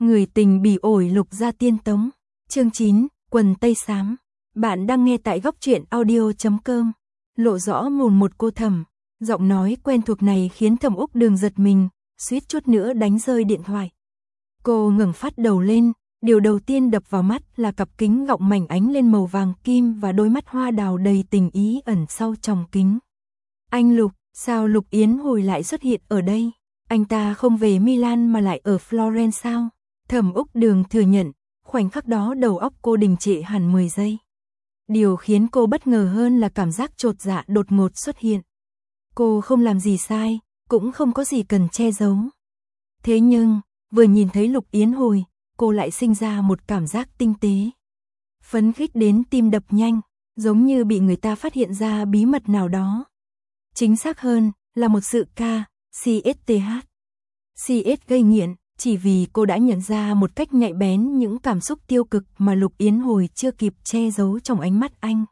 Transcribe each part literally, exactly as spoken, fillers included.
Người tình bỉ ổi Lục Gia Tiên Tống. Chương chín, quần tây xám. Bạn đang nghe tại góc truyện audio chấm com. Lộ rõ mồn một cô Thẩm. Giọng nói quen thuộc này khiến Thẩm Úc Đường giật mình, suýt chút nữa đánh rơi điện thoại. Cô ngẩng phát đầu lên, điều đầu tiên đập vào mắt là cặp kính gọng mảnh ánh lên màu vàng kim và đôi mắt hoa đào đầy tình ý ẩn sau tròng kính. Anh Lục, sao Lục Yến Hồi lại xuất hiện ở đây? Anh ta không về Milan mà lại ở Florence sao? Thẩm Úc Đường thừa nhận, khoảnh khắc đó đầu óc cô đình trệ hẳn mười giây. Điều khiến cô bất ngờ hơn là cảm giác chột dạ đột ngột xuất hiện. Cô không làm gì sai, cũng không có gì cần che giấu. Thế nhưng, vừa nhìn thấy Lục Yến Hồi, cô lại sinh ra một cảm giác tinh tế. Phấn khích đến tim đập nhanh, giống như bị người ta phát hiện ra bí mật nào đó. Chính xác hơn, là một sự ca, xê ét tê hát. xê ét gây nghiện, chỉ vì cô đã nhận ra một cách nhạy bén những cảm xúc tiêu cực mà Lục Yến Hồi chưa kịp che giấu trong ánh mắt anh.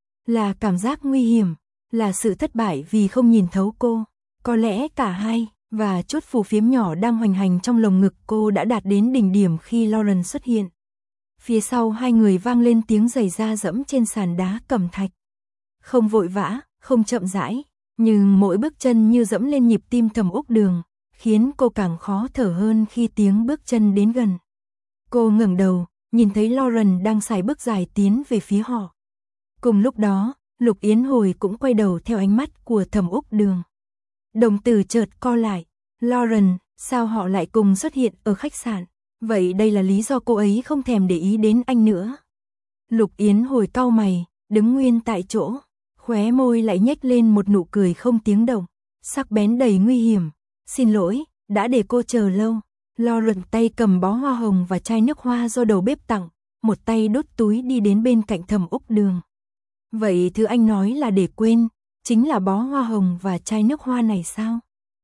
Là cảm giác nguy hiểm, là sự thất bại vì không nhìn thấu cô. Có lẽ cả hai, và chút phù phiếm nhỏ đang hoành hành trong lồng ngực cô đã đạt đến đỉnh điểm khi Lauren xuất hiện. Phía sau hai người vang lên tiếng giày da dẫm trên sàn đá cẩm thạch. Không vội vã, không chậm rãi, nhưng mỗi bước chân như dẫm lên nhịp tim Thẩm Úc Đường, khiến cô càng khó thở hơn khi tiếng bước chân đến gần. Cô ngẩng đầu, nhìn thấy Lauren đang sải bước dài tiến về phía họ. Cùng lúc đó, Lục Yến Hồi cũng quay đầu theo ánh mắt của Thẩm Úc Đường. Đồng tử chợt co lại, Lauren, sao họ lại cùng xuất hiện ở khách sạn? Vậy đây là lý do cô ấy không thèm để ý đến anh nữa. Lục Yến Hồi cau mày, đứng nguyên tại chỗ, khóe môi lại nhếch lên một nụ cười không tiếng động, sắc bén đầy nguy hiểm. Xin lỗi, đã để cô chờ lâu. Lauren tay cầm bó hoa hồng và chai nước hoa do đầu bếp tặng, một tay đút túi đi đến bên cạnh Thẩm Úc Đường. Vậy thứ anh nói là để quên, chính là bó hoa hồng và chai nước hoa này sao?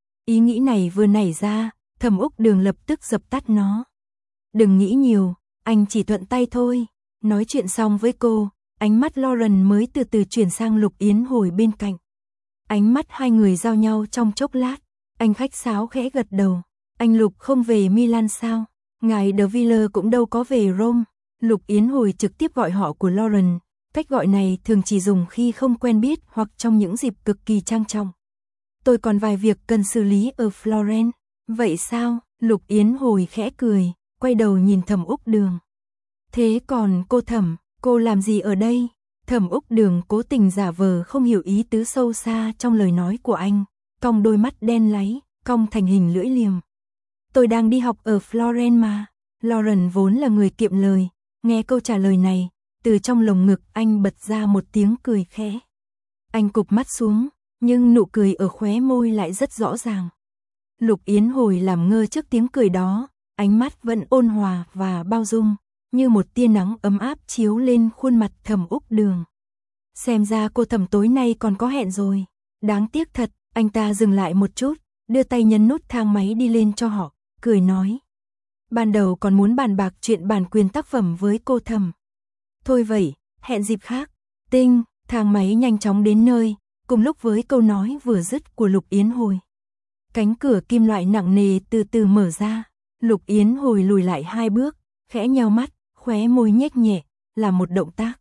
Ý nghĩ này vừa nảy ra, Thẩm Úc Đường lập tức dập tắt nó. Đừng nghĩ nhiều, anh chỉ thuận tay thôi. Nói chuyện xong với cô, ánh mắt Lauren mới từ từ chuyển sang Lục Yến Hồi bên cạnh. Ánh mắt hai người giao nhau trong chốc lát, anh khách sáo khẽ gật đầu. Anh Lục không về Milan sao? Ngài De Villers cũng đâu có về Rome. Lục Yến Hồi trực tiếp gọi họ của Lauren. Cách gọi này thường chỉ dùng khi không quen biết hoặc trong những dịp cực kỳ trang trọng. Tôi còn vài việc cần xử lý ở Florence. Vậy sao? Lục Yến Hồi khẽ cười, quay đầu nhìn Thẩm Úc Đường. Thế còn cô Thẩm, cô làm gì ở đây? Thẩm Úc Đường cố tình giả vờ không hiểu ý tứ sâu xa trong lời nói của anh, cong đôi mắt đen láy, cong thành hình lưỡi liềm. Tôi đang đi học ở Florence mà. Lauren vốn là người kiệm lời, nghe câu trả lời này, từ trong lồng ngực anh bật ra một tiếng cười khẽ. Anh cụp mắt xuống, nhưng nụ cười ở khóe môi lại rất rõ ràng. Lục Yến Hồi làm ngơ trước tiếng cười đó, ánh mắt vẫn ôn hòa và bao dung, như một tia nắng ấm áp chiếu lên khuôn mặt Thẩm Úc Đường. Xem ra cô Thẩm tối nay còn có hẹn rồi. Đáng tiếc thật, anh ta dừng lại một chút, đưa tay nhấn nút thang máy đi lên cho họ, cười nói. Ban đầu còn muốn bàn bạc chuyện bản quyền tác phẩm với cô Thẩm. Thôi vậy, hẹn dịp khác. Tinh, thang máy nhanh chóng đến nơi, cùng lúc với câu nói vừa dứt của Lục Yến Hồi. Cánh cửa kim loại nặng nề từ từ mở ra, Lục Yến Hồi lùi lại hai bước, khẽ nheo mắt, khóe môi nhếch nhẹ, làm một động tác.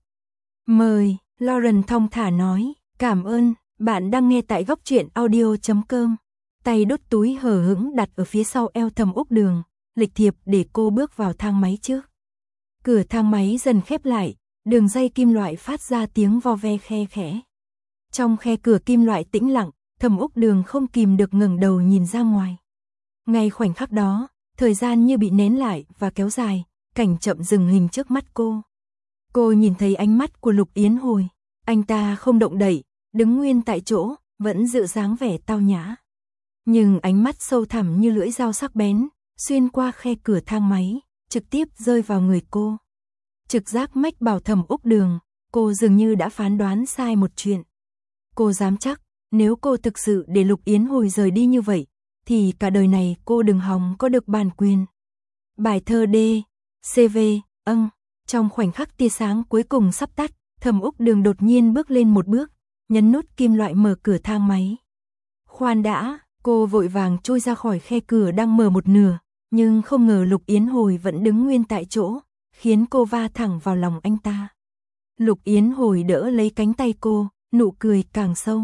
Mời, Lauren thong thả nói, cảm ơn, bạn đang nghe tại góc truyện audio chấm com. Tay đút túi hờ hững đặt ở phía sau eo Thẩm Úc Đường, lịch thiệp để cô bước vào thang máy trước. Cửa thang máy dần khép lại, đường dây kim loại phát ra tiếng vo ve khe khẽ. Trong khe cửa kim loại tĩnh lặng, Thẩm Úc Đường không kìm được ngẩng đầu nhìn ra ngoài. Ngay khoảnh khắc đó, thời gian như bị nén lại và kéo dài, cảnh chậm dừng hình trước mắt cô. Cô nhìn thấy ánh mắt của Lục Yến Hồi, anh ta không động đậy, đứng nguyên tại chỗ, vẫn giữ dáng vẻ tao nhã. Nhưng ánh mắt sâu thẳm như lưỡi dao sắc bén, xuyên qua khe cửa thang máy, trực tiếp rơi vào người cô. Trực giác mách bảo Thẩm Úc Đường, cô dường như đã phán đoán sai một chuyện. Cô dám chắc, nếu cô thực sự để Lục Yến Hồi rời đi như vậy, thì cả đời này cô đừng hòng có được bản quyền. Bài thơ D, xê vê, âng, trong khoảnh khắc tia sáng cuối cùng sắp tắt, Thẩm Úc Đường đột nhiên bước lên một bước, nhấn nút kim loại mở cửa thang máy. Khoan đã, cô vội vàng trôi ra khỏi khe cửa đang mở một nửa, nhưng không ngờ Lục Yến Hồi vẫn đứng nguyên tại chỗ, khiến cô va thẳng vào lòng anh ta. Lục Yến Hồi đỡ lấy cánh tay cô, nụ cười càng sâu.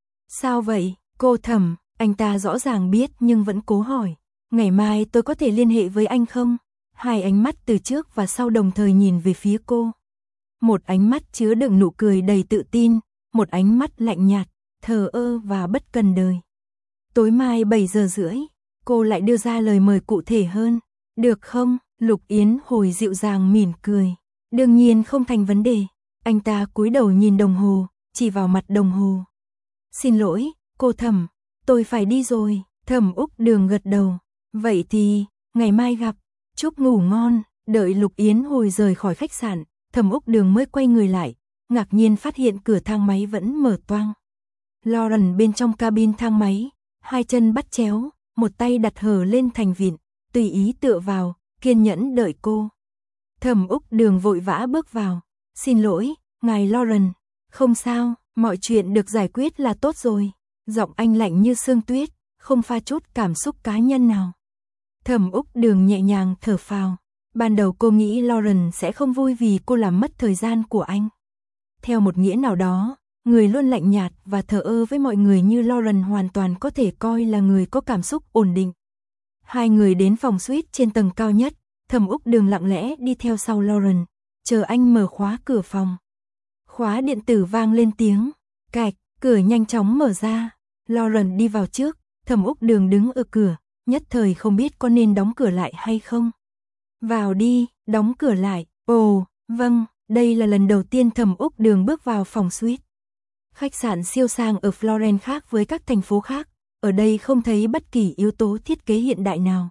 Sao vậy, cô Thẩm? Anh ta rõ ràng biết nhưng vẫn cố hỏi. Ngày mai tôi có thể liên hệ với anh không? Hai ánh mắt từ trước và sau đồng thời nhìn về phía cô. Một ánh mắt chứa đựng nụ cười đầy tự tin, một ánh mắt lạnh nhạt, thờ ơ và bất cần đời. Tối mai bảy giờ rưỡi, cô lại đưa ra lời mời cụ thể hơn. Được không? Lục Yến Hồi dịu dàng mỉm cười. Đương nhiên không thành vấn đề. Anh ta cúi đầu nhìn đồng hồ, chỉ vào mặt đồng hồ. Xin lỗi, cô Thẩm, tôi phải đi rồi. Thẩm Úc Đường gật đầu. Vậy thì, ngày mai gặp. Chúc ngủ ngon. Đợi Lục Yến Hồi rời khỏi khách sạn, Thẩm Úc Đường mới quay người lại, ngạc nhiên phát hiện cửa thang máy vẫn mở toang. Lauren bên trong cabin thang máy, hai chân bắt chéo, một tay đặt hở lên thành vịn, tùy ý tựa vào, kiên nhẫn đợi cô. Thẩm Úc Đường vội vã bước vào. Xin lỗi, ngài Lauren. Không sao, mọi chuyện được giải quyết là tốt rồi. Giọng anh lạnh như sương tuyết, không pha chút cảm xúc cá nhân nào. Thẩm Úc Đường nhẹ nhàng thở phào. Ban đầu cô nghĩ Lauren sẽ không vui vì cô làm mất thời gian của anh. Theo một nghĩa nào đó, người luôn lạnh nhạt và thờ ơ với mọi người như Lauren hoàn toàn có thể coi là người có cảm xúc ổn định. Hai người đến phòng suite trên tầng cao nhất, Thẩm Úc Đường lặng lẽ đi theo sau Lauren, chờ anh mở khóa cửa phòng. Khóa điện tử vang lên tiếng, cạch, cửa nhanh chóng mở ra. Lauren đi vào trước, Thẩm Úc Đường đứng ở cửa, nhất thời không biết có nên đóng cửa lại hay không. Vào đi, đóng cửa lại. Ồ, vâng, đây là lần đầu tiên Thẩm Úc Đường bước vào phòng suite. Khách sạn siêu sang ở Florence khác với các thành phố khác, ở đây không thấy bất kỳ yếu tố thiết kế hiện đại nào.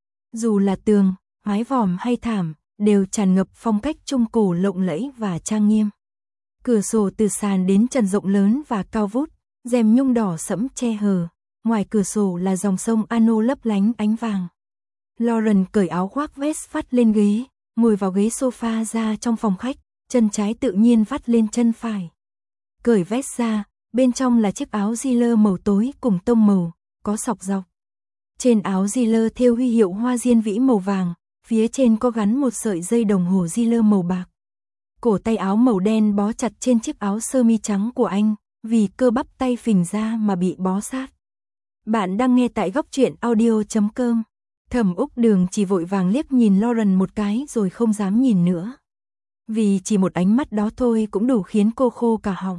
Dù là tường, mái vòm hay thảm, đều tràn ngập phong cách trung cổ lộng lẫy và trang nghiêm. Cửa sổ từ sàn đến trần rộng lớn và cao vút, rèm nhung đỏ sẫm che hờ, ngoài cửa sổ là dòng sông Arno lấp lánh ánh vàng. Lauren cởi áo khoác vest vắt lên ghế, ngồi vào ghế sofa ra trong phòng khách, chân trái tự nhiên vắt lên chân phải. Cởi vest ra, bên trong là chiếc áo Giller màu tối cùng tông màu, có sọc dọc. Trên áo Giller thêu huy hiệu hoa diên vĩ màu vàng, phía trên có gắn một sợi dây đồng hồ Giller màu bạc. Cổ tay áo màu đen bó chặt trên chiếc áo sơ mi trắng của anh, vì cơ bắp tay phình ra mà bị bó sát. Bạn đang nghe tại góc truyện audio chấm com. Thẩm Úc Đường chỉ vội vàng liếc nhìn Lauren một cái rồi không dám nhìn nữa. Vì chỉ một ánh mắt đó thôi cũng đủ khiến cô khô cả họng.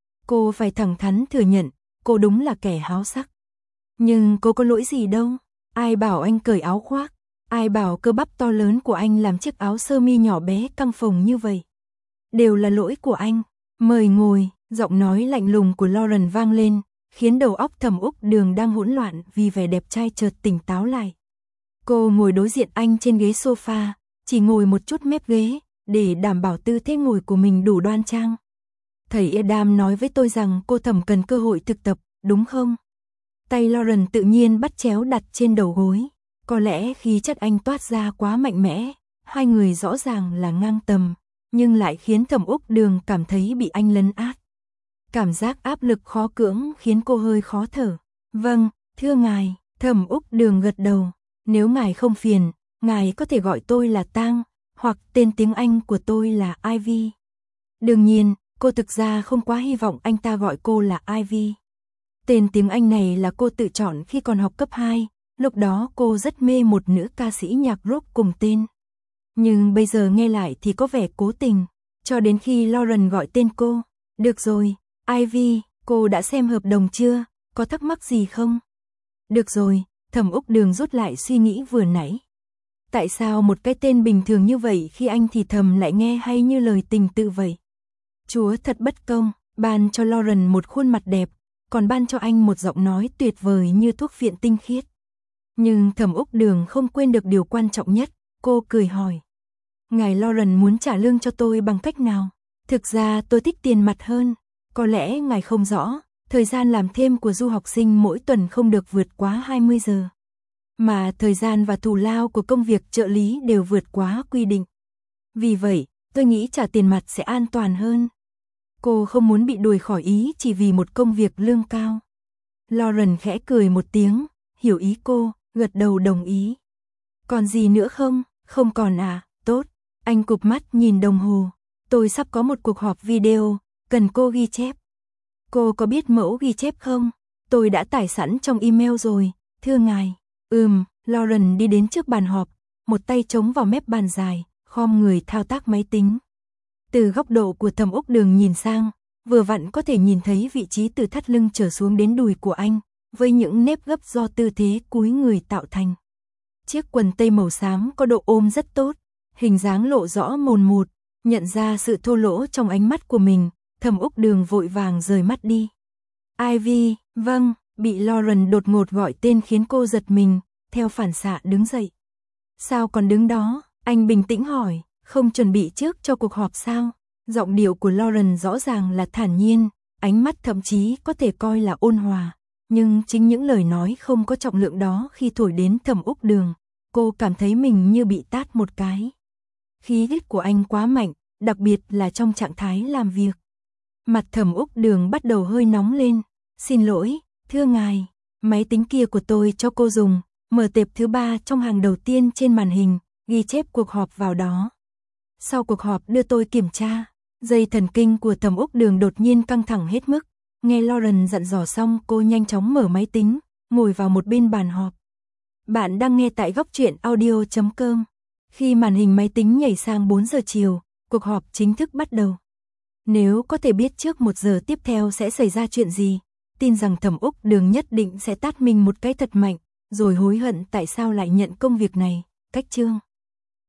Cô phải thẳng thắn thừa nhận, cô đúng là kẻ háo sắc. Nhưng cô có lỗi gì đâu, ai bảo anh cởi áo khoác, ai bảo cơ bắp to lớn của anh làm chiếc áo sơ mi nhỏ bé căng phồng như vậy. Đều là lỗi của anh, mời ngồi, giọng nói lạnh lùng của Lauren vang lên, khiến đầu óc Thẩm Úc Đường đang hỗn loạn vì vẻ đẹp trai chợt tỉnh táo lại. Cô ngồi đối diện anh trên ghế sofa, chỉ ngồi một chút mép ghế, để đảm bảo tư thế ngồi của mình đủ đoan trang. Thầy Adam nói với tôi rằng cô Thẩm cần cơ hội thực tập, đúng không? Tay Lauren tự nhiên bắt chéo đặt trên đầu gối. Có lẽ khí chất anh toát ra quá mạnh mẽ, hai người rõ ràng là ngang tầm, nhưng lại khiến Thẩm Úc Đường cảm thấy bị anh lấn át. Cảm giác áp lực khó cưỡng khiến cô hơi khó thở. Vâng, thưa ngài, Thẩm Úc Đường gật đầu. Nếu ngài không phiền, ngài có thể gọi tôi là Tang, hoặc tên tiếng Anh của tôi là Ivy. Đương nhiên, cô thực ra không quá hy vọng anh ta gọi cô là Ivy. Tên tiếng Anh này là cô tự chọn khi còn học cấp hai, lúc đó cô rất mê một nữ ca sĩ nhạc rock cùng tên. Nhưng bây giờ nghe lại thì có vẻ cố tình, cho đến khi Lauren gọi tên cô. Được rồi, Ivy, cô đã xem hợp đồng chưa, có thắc mắc gì không? Được rồi, Thẩm Úc Đường rút lại suy nghĩ vừa nãy. Tại sao một cái tên bình thường như vậy khi anh thì thầm lại nghe hay như lời tình tự vậy? Chúa thật bất công, ban cho Lauren một khuôn mặt đẹp, còn ban cho anh một giọng nói tuyệt vời như thuốc phiện tinh khiết. Nhưng Thẩm Úc Đường không quên được điều quan trọng nhất, cô cười hỏi. Ngài Lauren muốn trả lương cho tôi bằng cách nào? Thực ra tôi thích tiền mặt hơn, có lẽ ngài không rõ, thời gian làm thêm của du học sinh mỗi tuần không được vượt quá hai mươi giờ. Mà thời gian và thù lao của công việc trợ lý đều vượt quá quy định. Vì vậy, tôi nghĩ trả tiền mặt sẽ an toàn hơn. Cô không muốn bị đuổi khỏi ý chỉ vì một công việc lương cao. Lauren khẽ cười một tiếng, hiểu ý cô, gật đầu đồng ý. Còn gì nữa không? Không còn à, tốt. Anh cụp mắt nhìn đồng hồ. Tôi sắp có một cuộc họp video, cần cô ghi chép. Cô có biết mẫu ghi chép không? Tôi đã tải sẵn trong email rồi, thưa ngài. Ừm, Lauren đi đến trước bàn họp, một tay chống vào mép bàn dài, khom người thao tác máy tính. Từ góc độ của Thẩm Úc Đường nhìn sang, vừa vặn có thể nhìn thấy vị trí từ thắt lưng trở xuống đến đùi của anh, với những nếp gấp do tư thế cúi người tạo thành. Chiếc quần tây màu xám có độ ôm rất tốt, hình dáng lộ rõ mồn một, nhận ra sự thô lỗ trong ánh mắt của mình, Thẩm Úc Đường vội vàng rời mắt đi. Ivy, vâng, bị Lauren đột ngột gọi tên khiến cô giật mình, theo phản xạ đứng dậy. Sao còn đứng đó? Anh bình tĩnh hỏi, không chuẩn bị trước cho cuộc họp sao? Giọng điệu của Lauren rõ ràng là thản nhiên, ánh mắt thậm chí có thể coi là ôn hòa. Nhưng chính những lời nói không có trọng lượng đó khi thổi đến Thẩm Úc Đường, cô cảm thấy mình như bị tát một cái. Khí huyết của anh quá mạnh, đặc biệt là trong trạng thái làm việc. Mặt Thẩm Úc Đường bắt đầu hơi nóng lên. Xin lỗi, thưa ngài, máy tính kia của tôi cho cô dùng, mở tệp thứ ba trong hàng đầu tiên trên màn hình, ghi chép cuộc họp vào đó. Sau cuộc họp đưa tôi kiểm tra, dây thần kinh của Thẩm Úc Đường đột nhiên căng thẳng hết mức. Nghe Lauren dặn dò xong, cô nhanh chóng mở máy tính, ngồi vào một bên bàn họp. Bạn đang nghe tại góc truyện audio chấm com. Khi màn hình máy tính nhảy sang bốn giờ chiều, cuộc họp chính thức bắt đầu. Nếu có thể biết trước một giờ tiếp theo sẽ xảy ra chuyện gì, tin rằng Thẩm Úc Đường nhất định sẽ tát mình một cái thật mạnh, rồi hối hận tại sao lại nhận công việc này. Cách chương